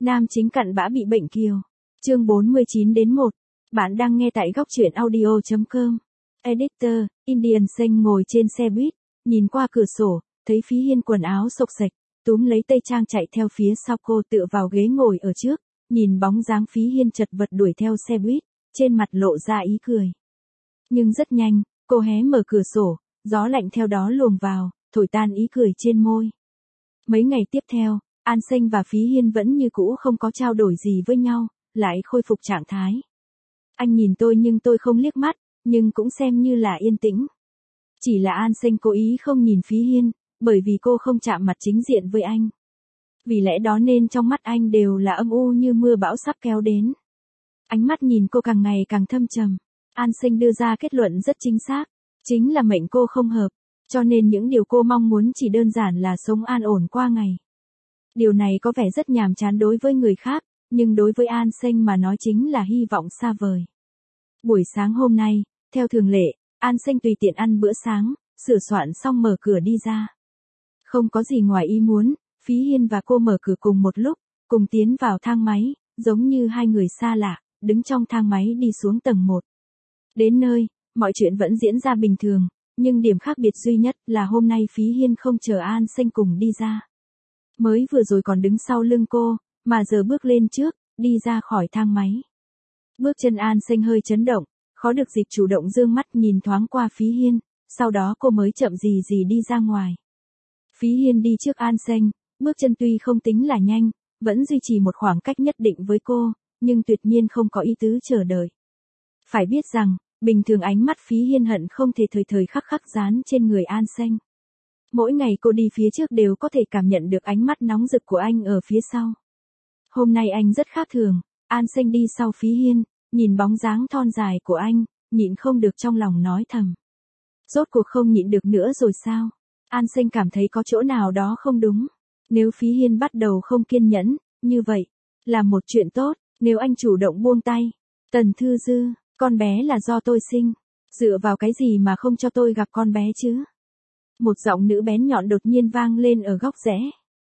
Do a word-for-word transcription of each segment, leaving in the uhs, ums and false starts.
Nam chính cặn bã bị bệnh kiều. Chương bốn mươi chín đến một. Bạn đang nghe tại góc truyện audio chấm com. Editor, Indian Xanh ngồi trên xe buýt, nhìn qua cửa sổ, thấy Phí Hiên quần áo xộc xệch, túm lấy tay Trang chạy theo phía sau cô tựa vào ghế ngồi ở trước, nhìn bóng dáng Phí Hiên chật vật đuổi theo xe buýt, trên mặt lộ ra ý cười. Nhưng rất nhanh, cô hé mở cửa sổ, gió lạnh theo đó luồng vào, thổi tan ý cười trên môi. Mấy ngày tiếp theo, An Xanh và Phí Hiên vẫn như cũ không có trao đổi gì với nhau, lại khôi phục trạng thái. Anh nhìn tôi nhưng tôi không liếc mắt, nhưng cũng xem như là yên tĩnh. Chỉ là An Xanh cố ý không nhìn Phí Hiên, bởi vì cô không chạm mặt chính diện với anh. Vì lẽ đó nên trong mắt anh đều là âm u như mưa bão sắp kéo đến. Ánh mắt nhìn cô càng ngày càng thâm trầm. An Xanh đưa ra kết luận rất chính xác, chính là mệnh cô không hợp, cho nên những điều cô mong muốn chỉ đơn giản là sống an ổn qua ngày. Điều này có vẻ rất nhàm chán đối với người khác, nhưng đối với An Xanh mà nói chính là hy vọng xa vời. Buổi sáng hôm nay, theo thường lệ, An Xanh tùy tiện ăn bữa sáng, sửa soạn xong mở cửa đi ra. Không có gì ngoài ý muốn, Phí Hiên và cô mở cửa cùng một lúc, cùng tiến vào thang máy, giống như hai người xa lạ, đứng trong thang máy đi xuống tầng một. Đến nơi, mọi chuyện vẫn diễn ra bình thường, nhưng điểm khác biệt duy nhất là hôm nay Phí Hiên không chờ An Xanh cùng đi ra. Mới vừa rồi còn đứng sau lưng cô, mà giờ bước lên trước, đi ra khỏi thang máy. Bước chân An Xanh hơi chấn động, khó được dịp chủ động dương mắt nhìn thoáng qua Phí Hiên, sau đó cô mới chậm gì gì đi ra ngoài. Phí Hiên đi trước An Xanh, bước chân tuy không tính là nhanh, vẫn duy trì một khoảng cách nhất định với cô, nhưng tuyệt nhiên không có ý tứ chờ đợi. Phải biết rằng, bình thường ánh mắt Phí Hiên hận không thể thời thời khắc khắc dán trên người An Xanh. Mỗi ngày cô đi phía trước đều có thể cảm nhận được ánh mắt nóng rực của anh ở phía sau. Hôm nay anh rất khác thường, An Xanh đi sau Phí Hiên, nhìn bóng dáng thon dài của anh, nhịn không được trong lòng nói thầm. Rốt cuộc không nhịn được nữa rồi sao? An Xanh cảm thấy có chỗ nào đó không đúng. Nếu Phí Hiên bắt đầu không kiên nhẫn, như vậy, là một chuyện tốt, nếu anh chủ động buông tay. Tần Thư Dư, con bé là do tôi sinh, dựa vào cái gì mà không cho tôi gặp con bé chứ? Một giọng nữ bén nhọn đột nhiên vang lên ở góc rẽ.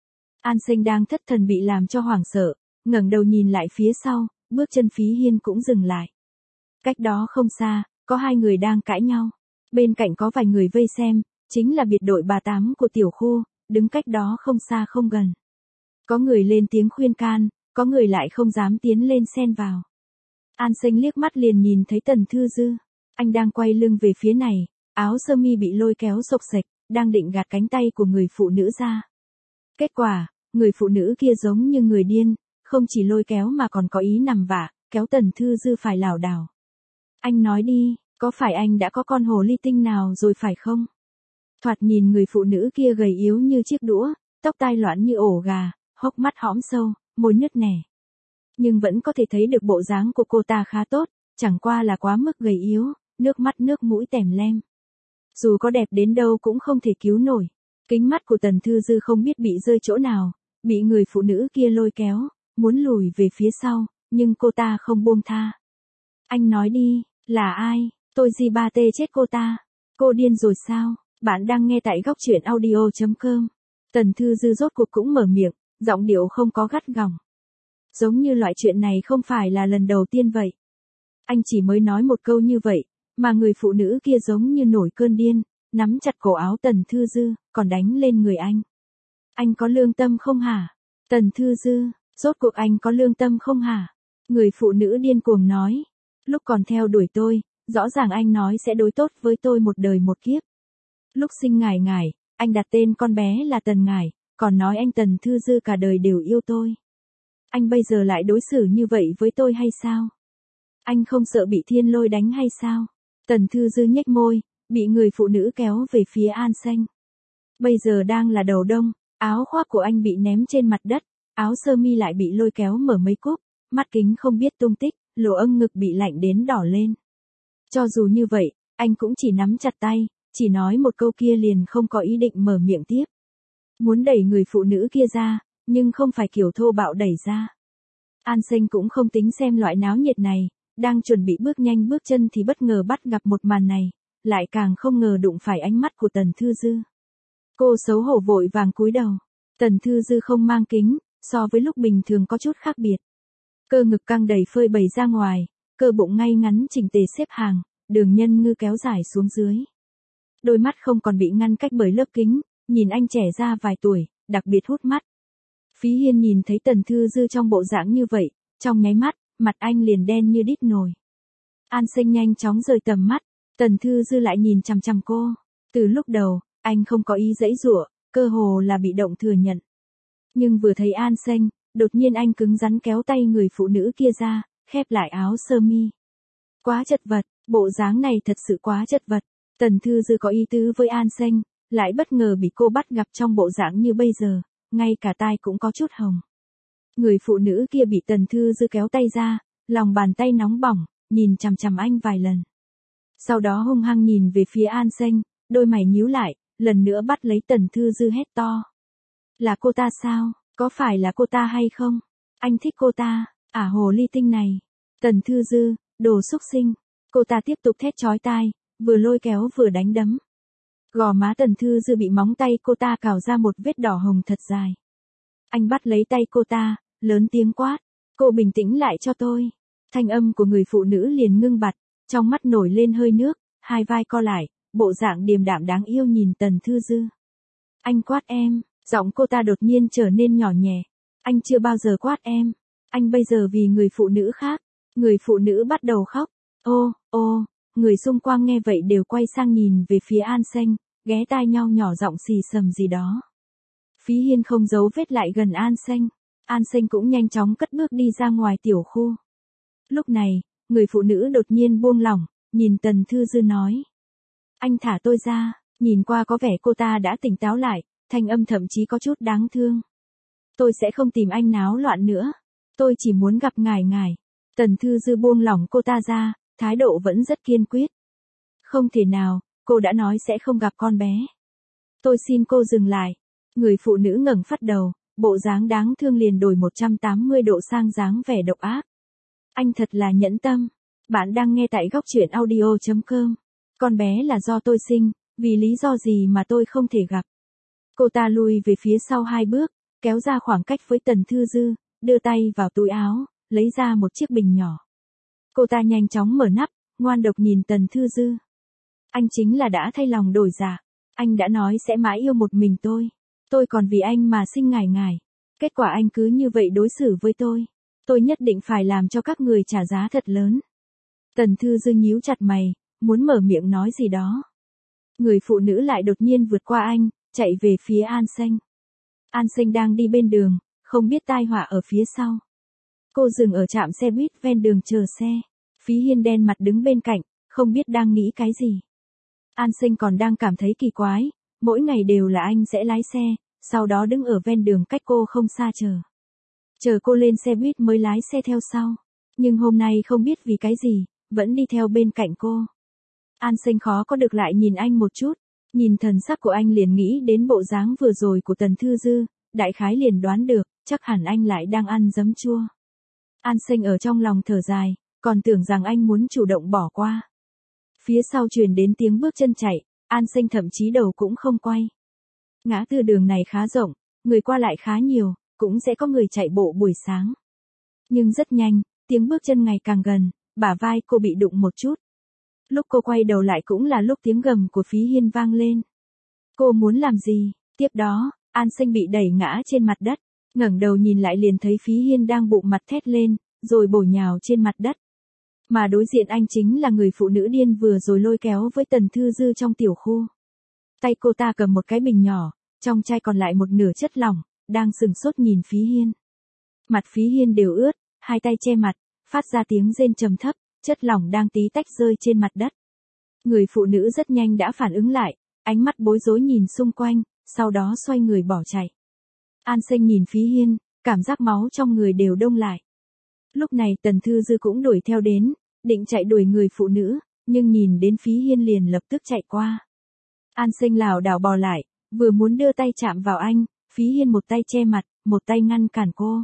An Xanh đang thất thần bị làm cho hoảng sợ, ngẩng đầu nhìn lại phía sau, bước chân Phí Hiên cũng dừng lại. Cách đó không xa, có hai người đang cãi nhau. Bên cạnh có vài người vây xem, chính là biệt đội bà Tám của tiểu khu, đứng cách đó không xa không gần. Có người lên tiếng khuyên can, có người lại không dám tiến lên xen vào. An Xanh liếc mắt liền nhìn thấy Tần Thư Dư. Anh đang quay lưng về phía này, áo sơ mi bị lôi kéo xộc xệch, đang định gạt cánh tay của người phụ nữ ra. Kết quả, người phụ nữ kia giống như người điên, không chỉ lôi kéo mà còn có ý nằm vạ, kéo Tần Thư Dư phải lảo đảo. Anh nói đi, có phải anh đã có con hồ ly tinh nào rồi phải không? Thoạt nhìn người phụ nữ kia gầy yếu như chiếc đũa, tóc tai loạn như ổ gà, hốc mắt hõm sâu, môi nứt nẻ. Nhưng vẫn có thể thấy được bộ dáng của cô ta khá tốt, chẳng qua là quá mức gầy yếu, nước mắt nước mũi tèm lem. Dù có đẹp đến đâu cũng không thể cứu nổi. Kính mắt của Tần Thư Dư không biết bị rơi chỗ nào, bị người phụ nữ kia lôi kéo, muốn lùi về phía sau, nhưng cô ta không buông tha. Anh nói đi, là ai? Tôi gì ba tê chết cô ta. Cô điên rồi sao? Bạn đang nghe tại góc truyện audio chấm com. Tần Thư Dư rốt cuộc cũng mở miệng, giọng điệu không có gắt gỏng. Giống như loại chuyện này không phải là lần đầu tiên vậy. Anh chỉ mới nói một câu như vậy, mà người phụ nữ kia giống như nổi cơn điên, nắm chặt cổ áo Tần Thư Dư, còn đánh lên người anh. Anh có lương tâm không hả? Tần Thư Dư, rốt cuộc anh có lương tâm không hả? Người phụ nữ điên cuồng nói. Lúc còn theo đuổi tôi, rõ ràng anh nói sẽ đối tốt với tôi một đời một kiếp. Lúc sinh ngải ngải, anh đặt tên con bé là Tần Ngải, còn nói anh Tần Thư Dư cả đời đều yêu tôi. Anh bây giờ lại đối xử như vậy với tôi hay sao? Anh không sợ bị thiên lôi đánh hay sao? Tần Thư Dư nhếch môi, bị người phụ nữ kéo về phía An Xanh. Bây giờ đang là đầu đông, áo khoác của anh bị ném trên mặt đất, áo sơ mi lại bị lôi kéo mở mấy cúc, mắt kính không biết tung tích, lỗ âng ngực bị lạnh đến đỏ lên. Cho dù như vậy, anh cũng chỉ nắm chặt tay, chỉ nói một câu kia liền không có ý định mở miệng tiếp. Muốn đẩy người phụ nữ kia ra, nhưng không phải kiểu thô bạo đẩy ra. An Xanh cũng không tính xem loại náo nhiệt này, đang chuẩn bị bước nhanh bước chân thì bất ngờ bắt gặp một màn này, lại càng không ngờ đụng phải ánh mắt của Tần Thư Dư. Cô xấu hổ vội vàng cúi đầu. Tần Thư Dư không mang kính, so với lúc bình thường có chút khác biệt. Cơ ngực căng đầy phơi bày ra ngoài, cơ bụng ngay ngắn chỉnh tề xếp hàng, đường nhân ngư kéo dài xuống dưới. Đôi mắt không còn bị ngăn cách bởi lớp kính, nhìn anh trẻ ra vài tuổi, đặc biệt hút mắt. Phí Hiên nhìn thấy Tần Thư Dư trong bộ dạng như vậy, trong nháy mắt, mặt anh liền đen như đít nồi. An Sinh nhanh chóng rời tầm mắt, Tần Thư Dư lại nhìn chằm chằm cô. Từ lúc đầu, anh không có ý giãy giụa, cơ hồ là bị động thừa nhận. Nhưng vừa thấy An Sinh, đột nhiên anh cứng rắn kéo tay người phụ nữ kia ra, khép lại áo sơ mi. Quá chật vật, bộ dáng này thật sự quá chật vật. Tần Thư Dư có ý tứ với An Sinh, lại bất ngờ bị cô bắt gặp trong bộ dạng như bây giờ, ngay cả tai cũng có chút hồng. Người phụ nữ kia bị Tần Thư Dư kéo tay ra, lòng bàn tay nóng bỏng, nhìn chằm chằm anh vài lần. Sau đó hung hăng nhìn về phía An Sinh, đôi mày nhíu lại, lần nữa bắt lấy Tần Thư Dư hét to. Là cô ta sao? Có phải là cô ta hay không? Anh thích cô ta, ả hồ ly tinh này. Tần Thư Dư, đồ xúc sinh. Cô ta tiếp tục thét chói tai, vừa lôi kéo vừa đánh đấm. Gò má Tần Thư Dư bị móng tay cô ta cào ra một vết đỏ hồng thật dài. Anh bắt lấy tay cô ta, lớn tiếng quát. Cô bình tĩnh lại cho tôi. Thanh âm của người phụ nữ liền ngưng bặt, trong mắt nổi lên hơi nước, hai vai co lại, bộ dạng điềm đạm đáng yêu nhìn Tần Thư Dư. Anh quát em, giọng cô ta đột nhiên trở nên nhỏ nhẹ. Anh chưa bao giờ quát em. Anh bây giờ vì người phụ nữ khác. Người phụ nữ bắt đầu khóc. Ô, ô, người xung quanh nghe vậy đều quay sang nhìn về phía An Sinh, ghé tai nhau nhỏ giọng xì xầm gì đó. Phí Hiên không giấu vết lại gần An Sinh. An Sinh cũng nhanh chóng cất bước đi ra ngoài tiểu khu. Lúc này, người phụ nữ đột nhiên buông lỏng, nhìn Tần Thư Dư nói. Anh thả tôi ra, nhìn qua có vẻ cô ta đã tỉnh táo lại, thanh âm thậm chí có chút đáng thương. Tôi sẽ không tìm anh náo loạn nữa. Tôi chỉ muốn gặp ngài ngài. Tần Thư Dư buông lỏng cô ta ra, thái độ vẫn rất kiên quyết. Không thể nào, cô đã nói sẽ không gặp con bé. Tôi xin cô dừng lại. Người phụ nữ ngẩng phát đầu, bộ dáng đáng thương liền đổi một trăm tám mươi độ sang dáng vẻ độc ác. Anh thật là nhẫn tâm. Bạn đang nghe tại góc truyện audio chấm com. Con bé là do tôi sinh, vì lý do gì mà tôi không thể gặp. Cô ta lùi về phía sau hai bước, kéo ra khoảng cách với Tần Thư Dư, đưa tay vào túi áo, lấy ra một chiếc bình nhỏ. Cô ta nhanh chóng mở nắp, ngoan độc nhìn Tần Thư Dư. Anh chính là đã thay lòng đổi dạ. Anh đã nói sẽ mãi yêu một mình tôi. Tôi còn vì anh mà sinh ngài ngài. Kết quả anh cứ như vậy đối xử với tôi. Tôi nhất định phải làm cho các người trả giá thật lớn. Tần Thư Dư nhíu chặt mày, muốn mở miệng nói gì đó. Người phụ nữ lại đột nhiên vượt qua anh, chạy về phía An Sinh. An Sinh đang đi bên đường, không biết tai họa ở phía sau. Cô dừng ở trạm xe buýt ven đường chờ xe. Phí Hiên đen mặt đứng bên cạnh, không biết đang nghĩ cái gì. An Sinh còn đang cảm thấy kỳ quái, mỗi ngày đều là anh sẽ lái xe, sau đó đứng ở ven đường cách cô không xa chờ. Chờ cô lên xe buýt mới lái xe theo sau. Nhưng hôm nay không biết vì cái gì, vẫn đi theo bên cạnh cô. An Sinh khó có được lại nhìn anh một chút, nhìn thần sắc của anh liền nghĩ đến bộ dáng vừa rồi của Tần Thư Dư, đại khái liền đoán được, chắc hẳn anh lại đang ăn giấm chua. An Sinh ở trong lòng thở dài, còn tưởng rằng anh muốn chủ động bỏ qua. Phía sau truyền đến tiếng bước chân chạy, An Sinh thậm chí đầu cũng không quay. Ngã tư đường này khá rộng, người qua lại khá nhiều, cũng sẽ có người chạy bộ buổi sáng. Nhưng rất nhanh, tiếng bước chân ngày càng gần, bả vai cô bị đụng một chút. Lúc cô quay đầu lại cũng là lúc tiếng gầm của Phí Hiên vang lên. Cô muốn làm gì? Tiếp đó, An Sinh bị đẩy ngã trên mặt đất, ngẩng đầu nhìn lại liền thấy Phí Hiên đang bụng mặt thét lên, rồi bổ nhào trên mặt đất. Mà đối diện anh chính là người phụ nữ điên vừa rồi lôi kéo với Tần Thư Dư trong tiểu khu. Tay cô ta cầm một cái bình nhỏ, trong chai còn lại một nửa chất lỏng, đang sừng sốt nhìn Phí Hiên. Mặt Phí Hiên đều ướt, hai tay che mặt, phát ra tiếng rên trầm thấp, chất lỏng đang tí tách rơi trên mặt đất. Người phụ nữ rất nhanh đã phản ứng lại, ánh mắt bối rối nhìn xung quanh, sau đó xoay người bỏ chạy. An Sinh nhìn Phí Hiên, cảm giác máu trong người đều đông lại. Lúc này Tần Thư Dư cũng đuổi theo đến, định chạy đuổi người phụ nữ, nhưng nhìn đến Phí Hiên liền lập tức chạy qua. An Sinh lảo đảo bò lại, vừa muốn đưa tay chạm vào anh, Phí Hiên một tay che mặt, một tay ngăn cản cô.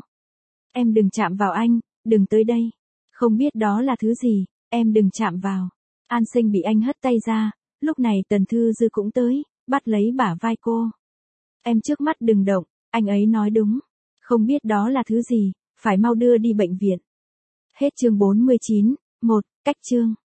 Em đừng chạm vào anh, đừng tới đây. Không biết đó là thứ gì, em đừng chạm vào. An Sinh bị anh hất tay ra, lúc này Tần Thư Dư cũng tới, bắt lấy bả vai cô. Em trước mắt đừng động, anh ấy nói đúng. Không biết đó là thứ gì, phải mau đưa đi bệnh viện. Hết chương bốn mươi chín. một. Cách chương.